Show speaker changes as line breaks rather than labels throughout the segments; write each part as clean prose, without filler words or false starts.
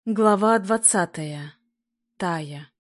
Глава 20. Тая.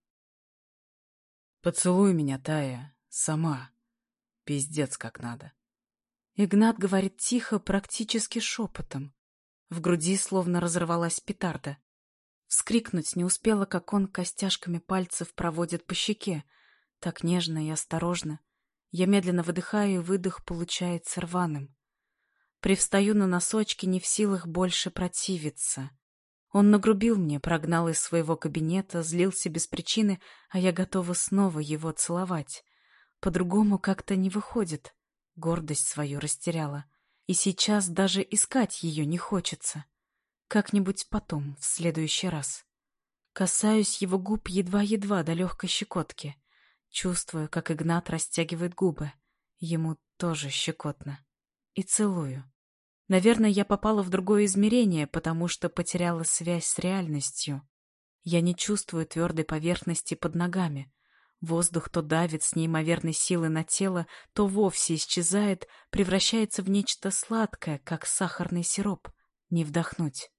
«Поцелуй меня, Тая, сама. Пиздец как надо».
Игнат говорит тихо, практически шепотом. В груди словно разорвалась петарда. Вскрикнуть не успела, как он костяшками пальцев проводит по щеке. Так нежно и осторожно. Я медленно выдыхаю, и выдох получается рваным. Привстаю на носочки, не в силах больше противиться. Он нагрубил мне, прогнал из своего кабинета, злился без причины, а я готова снова его целовать. По-другому как-то не выходит. Гордость свою растеряла. И сейчас даже искать ее не хочется. Как-нибудь потом, в следующий раз. Касаюсь его губ едва-едва до легкой щекотки. Чувствую, как Игнат растягивает губы. Ему тоже щекотно. И целую. Наверное, я попала в другое измерение, потому что потеряла связь с реальностью. Я не чувствую твердой поверхности под ногами. Воздух то давит с неимоверной силой на тело, то вовсе исчезает, превращается в нечто сладкое, как сахарный сироп. Не вдохнуть.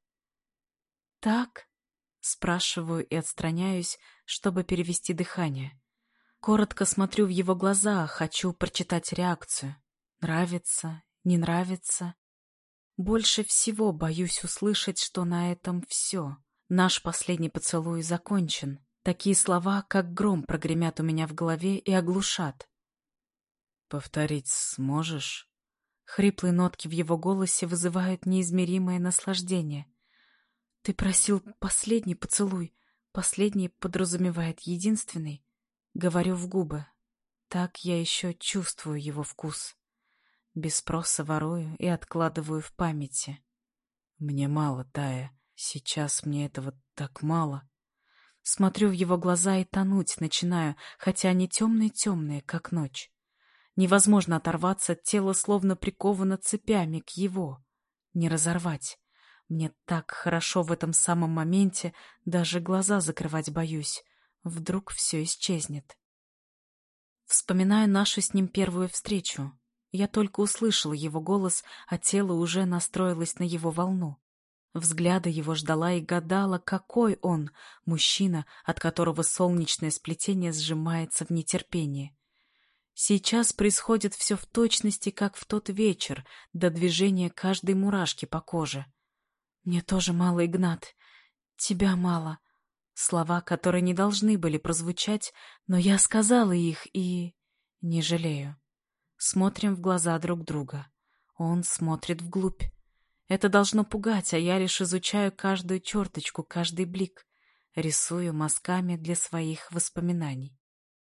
«Так?» — спрашиваю и отстраняюсь, чтобы перевести дыхание. Коротко смотрю в его глаза, хочу прочитать реакцию. Нравится, не нравится. Больше всего боюсь услышать, что на этом все. Наш последний поцелуй закончен. Такие слова, как гром, прогремят у меня в голове и оглушат.
«Повторить сможешь?»
Хриплые нотки в его голосе вызывают неизмеримое наслаждение. «Ты просил последний поцелуй. Последний подразумевает единственный». Говорю в губы. Так я еще чувствую его вкус. Без спроса ворую и откладываю в памяти.
«Мне мало, Тая. Сейчас мне этого так мало».
Смотрю в его глаза и тонуть начинаю, хотя они темные-темные, как ночь. Невозможно оторваться, тело словно приковано цепями к его. Не разорвать. Мне так хорошо в этом самом моменте, даже глаза закрывать боюсь. Вдруг все исчезнет. Вспоминаю нашу с ним первую встречу. Я только услышала его голос, а тело уже настроилось на его волну. Взгляда его ждала и гадала, какой он, мужчина, от которого солнечное сплетение сжимается в нетерпении. Сейчас происходит все в точности, как в тот вечер, до движения каждой мурашки по коже. «Мне тоже мало, Игнат. Тебя мало». Слова, которые не должны были прозвучать, но я сказала их и... не жалею. Смотрим в глаза друг друга. Он смотрит вглубь. Это должно пугать, а я лишь изучаю каждую черточку, каждый блик. Рисую мазками для своих воспоминаний.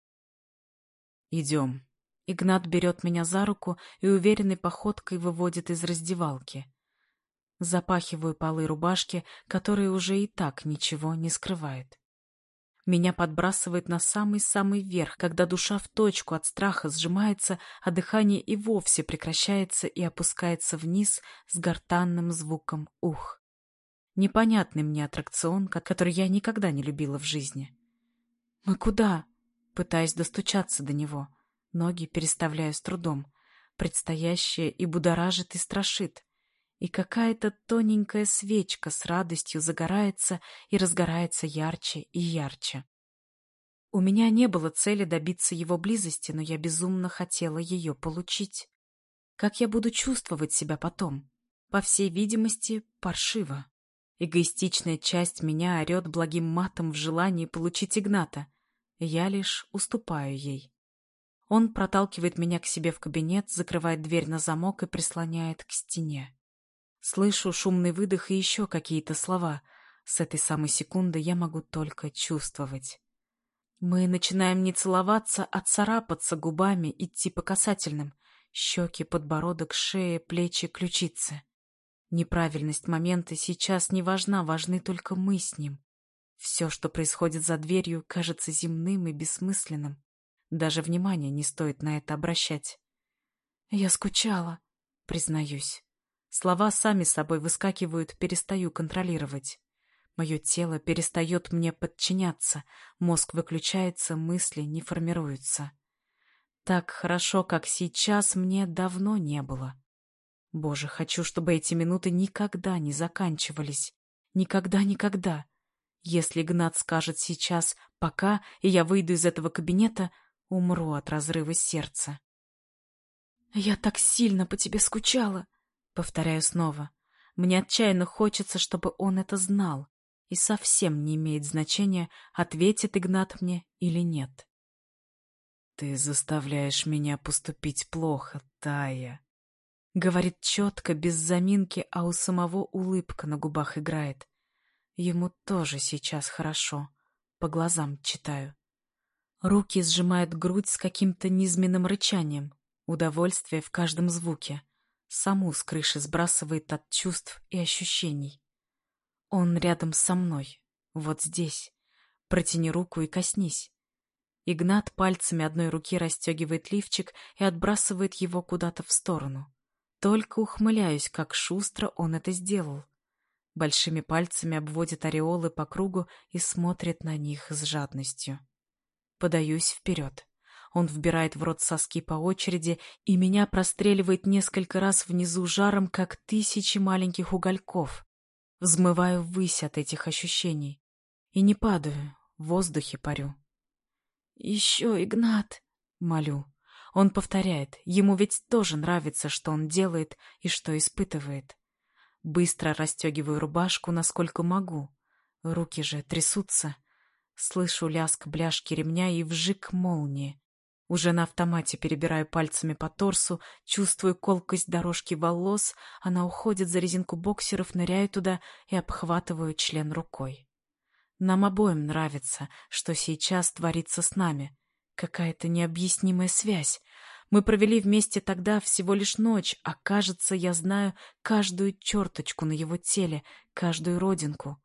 «Идем».
Игнат берет меня за руку и уверенной походкой выводит из раздевалки. Запахиваю полы рубашки, которые уже и так ничего не скрывает. Меня подбрасывает на самый-самый верх, когда душа в точку от страха сжимается, а дыхание и вовсе прекращается и опускается вниз с гортанным звуком «ух». Непонятный мне аттракцион, который я никогда не любила в жизни. «Мы куда?» Пытаюсь достучаться до него. Ноги переставляю с трудом. Предстоящее и будоражит, и страшит. И какая-то тоненькая свечка с радостью загорается и разгорается ярче и ярче. У меня не было цели добиться его близости, но я безумно хотела ее получить. Как я буду чувствовать себя потом? По всей видимости, паршиво. Эгоистичная часть меня орет благим матом в желании получить Игната. Я лишь уступаю ей. Он проталкивает меня к себе в кабинет, закрывает дверь на замок и прислоняет к стене. Слышу шумный выдох и еще какие-то слова. С этой самой секунды я могу только чувствовать. Мы начинаем не целоваться, а царапаться губами, идти по касательным. Щеки, подбородок, шея, плечи, ключицы. Неправильность момента сейчас не важна, важны только мы с ним. Все, что происходит за дверью, кажется земным и бессмысленным. Даже внимания не стоит на это обращать. Я скучала, признаюсь. Слова сами собой выскакивают, перестаю контролировать. Мое тело перестает мне подчиняться, мозг выключается, мысли не формируются. Так хорошо, как сейчас, мне давно не было. Боже, хочу, чтобы эти минуты никогда не заканчивались. Никогда-никогда. Если Игнат скажет сейчас «пока», и я выйду из этого кабинета, умру от разрыва сердца. «Я так сильно по тебе скучала», — повторяю снова. Мне отчаянно хочется, чтобы он это знал, и совсем не имеет значения, ответит Игнат мне или нет.
«Ты заставляешь меня поступить плохо, Тая»,
— говорит четко, без заминки, а у самого улыбка на губах играет. Ему тоже сейчас хорошо, по глазам читаю. Руки сжимают грудь с каким-то низменным рычанием, удовольствие в каждом звуке. Саму с крыши сбрасывает от чувств и ощущений. Он рядом со мной, вот здесь. Протяни руку и коснись. Игнат пальцами одной руки расстегивает лифчик и отбрасывает его куда-то в сторону. Только ухмыляюсь, как шустро он это сделал. Большими пальцами обводит ореолы по кругу и смотрит на них с жадностью. Подаюсь вперед. Он вбирает в рот соски по очереди, и меня простреливает несколько раз внизу жаром, как тысячи маленьких угольков. Взмываю ввысь от этих ощущений. И не падаю, в воздухе парю. «Еще, Игнат!» — молю. Он повторяет, ему ведь тоже нравится, что он делает и что испытывает. Быстро расстегиваю рубашку, насколько могу. Руки же трясутся. Слышу лязг бляшки ремня и вжик молнии. Уже на автомате перебираю пальцами по торсу, чувствую колкость дорожки волос, она уходит за резинку боксеров, ныряю туда и обхватываю член рукой. Нам обоим нравится, что сейчас творится с нами. Какая-то необъяснимая связь. Мы провели вместе тогда всего лишь ночь, а кажется, я знаю каждую черточку на его теле, каждую родинку.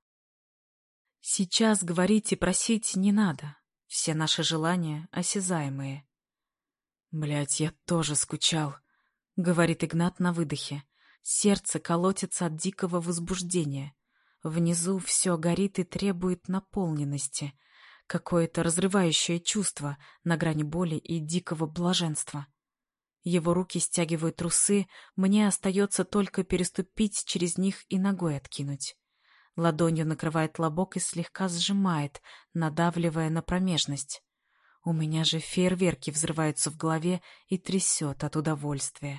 Сейчас говорить и просить не надо. Все наши желания осязаемые. «Блядь, я тоже скучал», — говорит Игнат на выдохе. Сердце колотится от дикого возбуждения. Внизу все горит и требует наполненности. Какое-то разрывающее чувство на грани боли и дикого блаженства. Его руки стягивают трусы, мне остается только переступить через них и ногой откинуть. Ладонью накрывает лобок и слегка сжимает, надавливая на промежность. У меня же фейерверки взрываются в голове и трясет от удовольствия.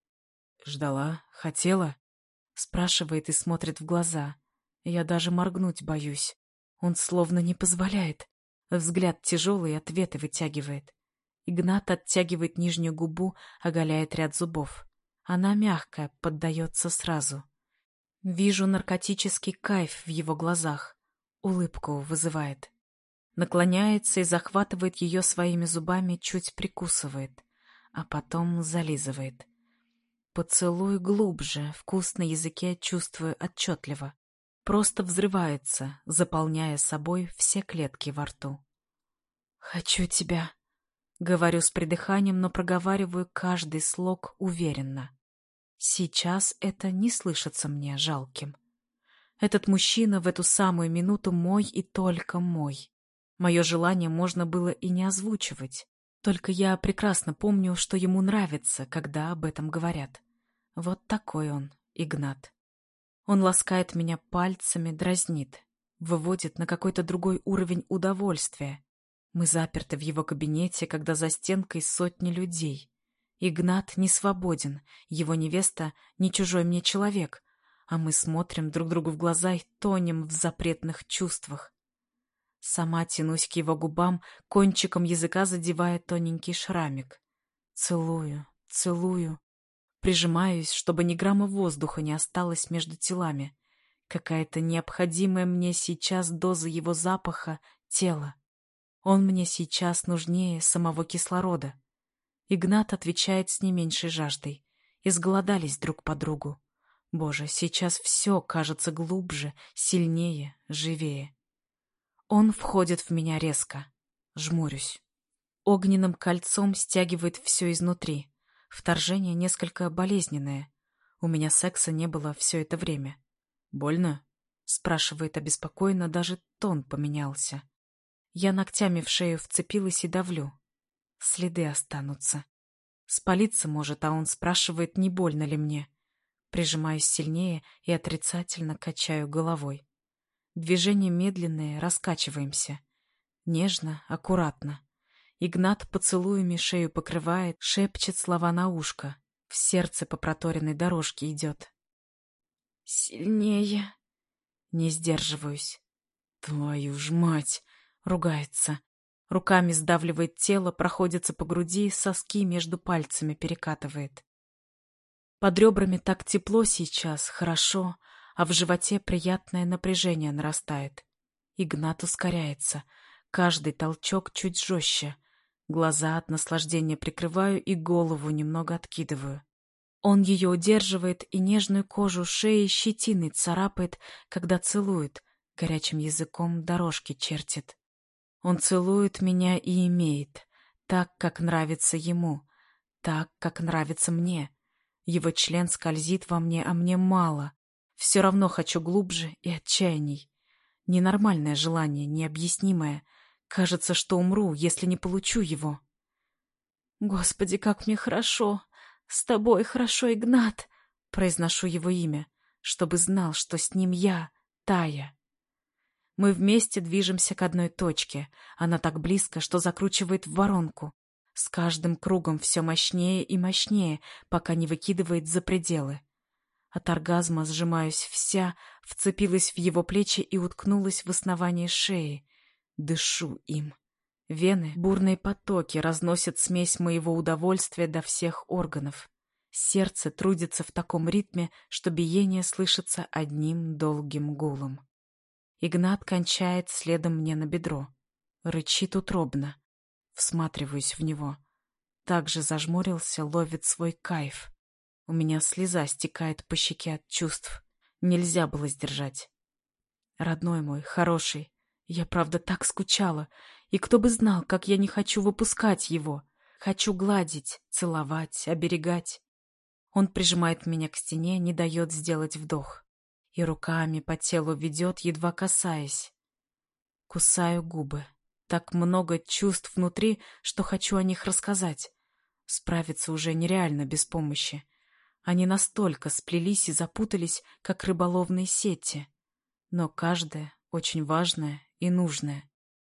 «Ждала? Хотела?»
— спрашивает и смотрит в глаза. Я даже моргнуть боюсь. Он словно не позволяет. Взгляд тяжелый, ответы вытягивает. Игнат оттягивает нижнюю губу, оголяет ряд зубов. Она мягкая, поддается сразу. Вижу наркотический кайф в его глазах. Улыбку вызывает. Наклоняется и захватывает ее своими зубами, чуть прикусывает, а потом зализывает. Поцелуй глубже, вкус на языке чувствую отчетливо. Просто взрывается, заполняя собой все клетки во рту. «Хочу тебя», — говорю с придыханием, но проговариваю каждый слог уверенно. Сейчас это не слышится мне жалким. Этот мужчина в эту самую минуту мой и только мой. Мое желание можно было и не озвучивать. Только я прекрасно помню, что ему нравится, когда об этом говорят. Вот такой он, Игнат. Он ласкает меня пальцами, дразнит, выводит на какой-то другой уровень удовольствия. Мы заперты в его кабинете, когда за стенкой сотни людей. Игнат не свободен, его невеста не чужой мне человек, а мы смотрим друг другу в глаза и тонем в запретных чувствах. Сама тянусь к его губам, кончиком языка задевая тоненький шрамик. Целую, целую. Прижимаюсь, чтобы ни грамма воздуха не осталось между телами. Какая-то необходимая мне сейчас доза его запаха, тела. Он мне сейчас нужнее самого кислорода. Игнат отвечает с не меньшей жаждой. Изголодались друг по другу. Боже, сейчас все кажется глубже, сильнее, живее. Он входит в меня резко. Жмурюсь. Огненным кольцом стягивает все изнутри. Вторжение несколько болезненное. У меня секса не было все это время.
«Больно?»
— спрашивает обеспокоенно, даже тон поменялся. Я ногтями в шею вцепилась и давлю. Следы останутся. Спалиться может, а он спрашивает, не больно ли мне. Прижимаюсь сильнее и отрицательно качаю головой. Движения медленные, раскачиваемся. Нежно, аккуратно. Игнат поцелуями шею покрывает, шепчет слова на ушко. В сердце по проторенной дорожке идет. «Сильнее!» Не сдерживаюсь. «Твою ж мать!» — ругается. Руками сдавливает тело, проходится по груди, соски между пальцами перекатывает. Под ребрами так тепло сейчас, хорошо, а в животе приятное напряжение нарастает. Игнат ускоряется. Каждый толчок чуть жестче. Глаза от наслаждения прикрываю и голову немного откидываю. Он ее удерживает и нежную кожу шеи щетиной царапает, когда целует, горячим языком дорожки чертит. Он целует меня и имеет, так, как нравится ему, так, как нравится мне. Его член скользит во мне, а мне мало. Все равно хочу глубже и отчаянней. Ненормальное желание, необъяснимое. Кажется, что умру, если не получу его. «Господи, как мне хорошо! С тобой хорошо, Игнат!» Произношу его имя, чтобы знал, что с ним я, Тая. Мы вместе движемся к одной точке. Она так близко, что закручивает в воронку. С каждым кругом все мощнее и мощнее, пока не выкидывает за пределы. От оргазма сжимаюсь вся, вцепилась в его плечи и уткнулась в основание шеи. Дышу им. Вены, бурные потоки разносят смесь моего удовольствия до всех органов. Сердце трудится в таком ритме, что биение слышится одним долгим гулом. Игнат кончает следом мне на бедро. Рычит утробно. Всматриваюсь в него. Также зажмурился, ловит свой кайф. У меня слеза стекает по щеке от чувств. Нельзя было сдержать. Родной мой, хороший, я правда так скучала. И кто бы знал, как я не хочу выпускать его. Хочу гладить, целовать, оберегать. Он прижимает меня к стене, не дает сделать вдох. И руками по телу ведет, едва касаясь. Кусаю губы. Так много чувств внутри, что хочу о них рассказать. Справиться уже нереально без помощи. Они настолько сплелись и запутались, как рыболовные сети. Но каждая очень важная и нужная.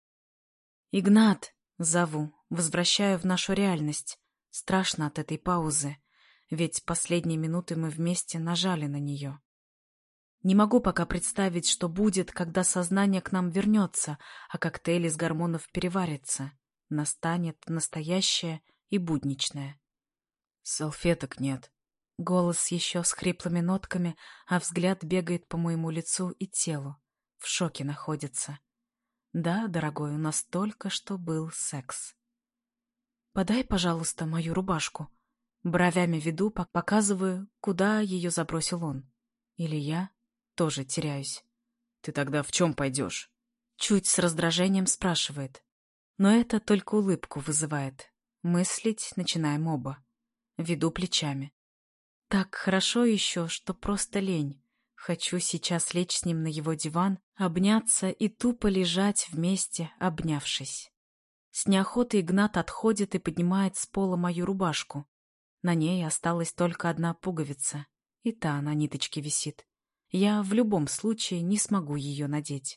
«Игнат!» — зову, возвращаю в нашу реальность. Страшно от этой паузы, ведь последние минуты мы вместе нажали на нее. Не могу пока представить, что будет, когда сознание к нам вернется, а коктейль из гормонов переварится. Настанет настоящее и будничное.
Салфеток нет.
Голос еще с хриплыми нотками, а взгляд бегает по моему лицу и телу. В шоке находится. Да, дорогой, у нас только что был секс. Подай, пожалуйста, мою рубашку. Бровями веду, показываю, куда ее забросил он. Или я тоже теряюсь.
Ты тогда в чем пойдешь?
Чуть с раздражением спрашивает. Но это только улыбку вызывает. Мыслить начинаем оба. Веду плечами. Так хорошо еще, что просто лень. Хочу сейчас лечь с ним на его диван, обняться и тупо лежать вместе, обнявшись. С неохотой Игнат отходит и поднимает с пола мою рубашку. На ней осталась только одна пуговица, и та на ниточке висит. Я в любом случае не смогу ее надеть.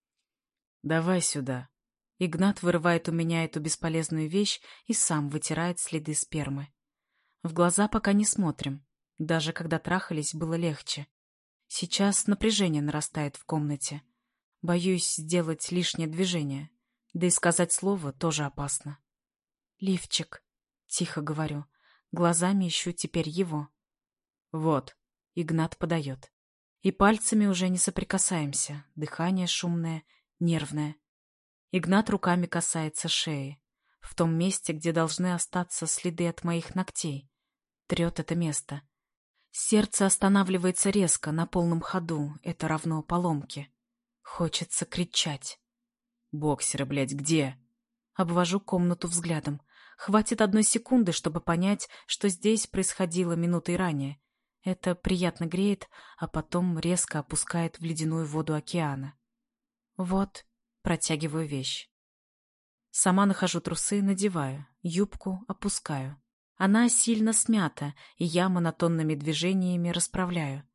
Давай сюда.
Игнат вырывает у меня эту бесполезную вещь и сам вытирает следы спермы. В глаза пока не смотрим. Даже когда трахались, было легче. Сейчас напряжение нарастает в комнате. Боюсь сделать лишнее движение. Да и сказать слово тоже опасно. «Лифчик», — тихо говорю. Глазами ищу теперь его.
Вот.
Игнат подает. И пальцами уже не соприкасаемся. Дыхание шумное, нервное. Игнат руками касается шеи. В том месте, где должны остаться следы от моих ногтей. Трет это место. Сердце останавливается резко, на полном ходу. Это равно поломке. Хочется кричать.
Боксеры, блядь, где?
Обвожу комнату взглядом. Хватит одной секунды, чтобы понять, что здесь происходило минутой ранее. Это приятно греет, а потом резко опускает в ледяную воду океана. Вот, протягиваю вещь. Сама нахожу трусы, надеваю. Юбку опускаю. Она сильно смята, и я монотонными движениями расправляю.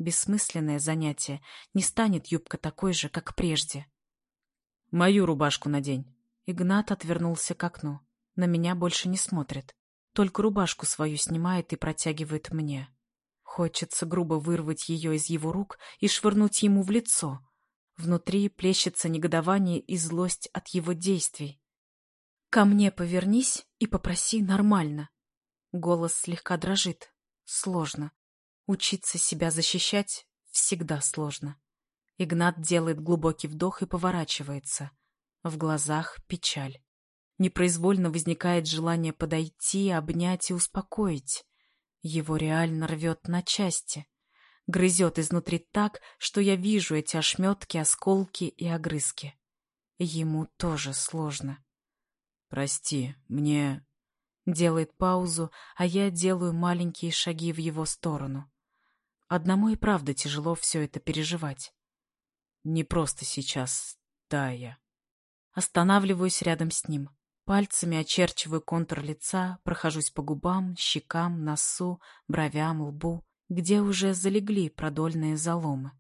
Бессмысленное занятие. Не станет юбка такой же, как прежде.
Мою рубашку надень.
Игнат отвернулся к окну. На меня больше не смотрит. Только рубашку свою снимает и протягивает мне. Хочется грубо вырвать ее из его рук и швырнуть ему в лицо. Внутри плещется негодование и злость от его действий. «Ко мне повернись и попроси нормально». Голос слегка дрожит. Сложно. Учиться себя защищать всегда сложно. Игнат делает глубокий вдох и поворачивается. В глазах печаль. Непроизвольно возникает желание подойти, обнять и успокоить. Его реально рвет на части. Грызет изнутри так, что я вижу эти ошметки, осколки и огрызки. Ему тоже сложно.
Прости, мне...
Делает паузу, а я делаю маленькие шаги в его сторону. Одному и правда тяжело все это переживать.
Не просто сейчас, Тая.
Останавливаюсь рядом с ним. Пальцами очерчиваю контур лица, прохожусь по губам, щекам, носу, бровям, лбу, где уже залегли продольные заломы.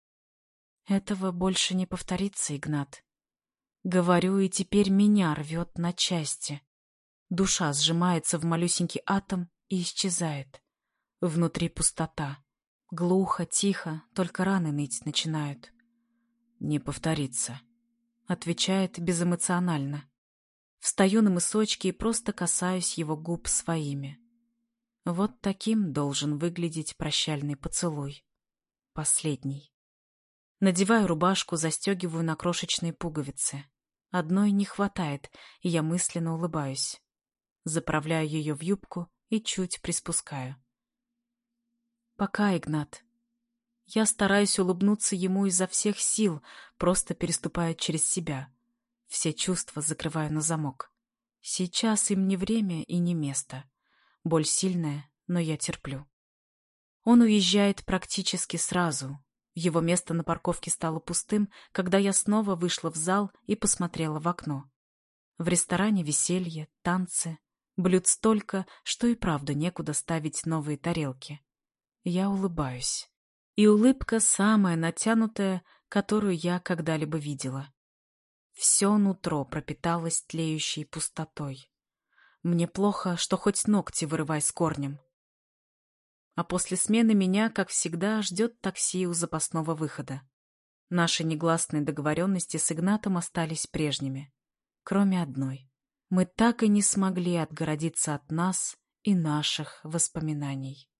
Этого больше не повторится, Игнат. Говорю, и теперь меня рвет на части. Душа сжимается в малюсенький атом и исчезает. Внутри пустота. Глухо, тихо, только раны ныть начинают.
Не повторится.
Отвечает безэмоционально. Встаю на мысочки и просто касаюсь его губ своими. Вот таким должен выглядеть прощальный поцелуй. Последний. Надеваю рубашку, застегиваю на крошечные пуговицы. Одной не хватает, и я мысленно улыбаюсь. Заправляю ее в юбку и чуть приспускаю. Пока, Игнат. Я стараюсь улыбнуться ему изо всех сил, просто переступая через себя. Все чувства закрываю на замок. Сейчас им не время и не место. Боль сильная, но я терплю. Он уезжает практически сразу. Его место на парковке стало пустым, когда я снова вышла в зал и посмотрела в окно. В ресторане веселье, танцы. Блюд столько, что и правда некуда ставить новые тарелки. Я улыбаюсь. И улыбка самая натянутая, которую я когда-либо видела. Все нутро пропиталось тлеющей пустотой. Мне плохо, что хоть ногти вырывай с корнем. А после смены меня, как всегда, ждет такси у запасного выхода. Наши негласные договоренности с Игнатом остались прежними. Кроме одной. Мы так и не смогли отгородиться от нас и наших воспоминаний.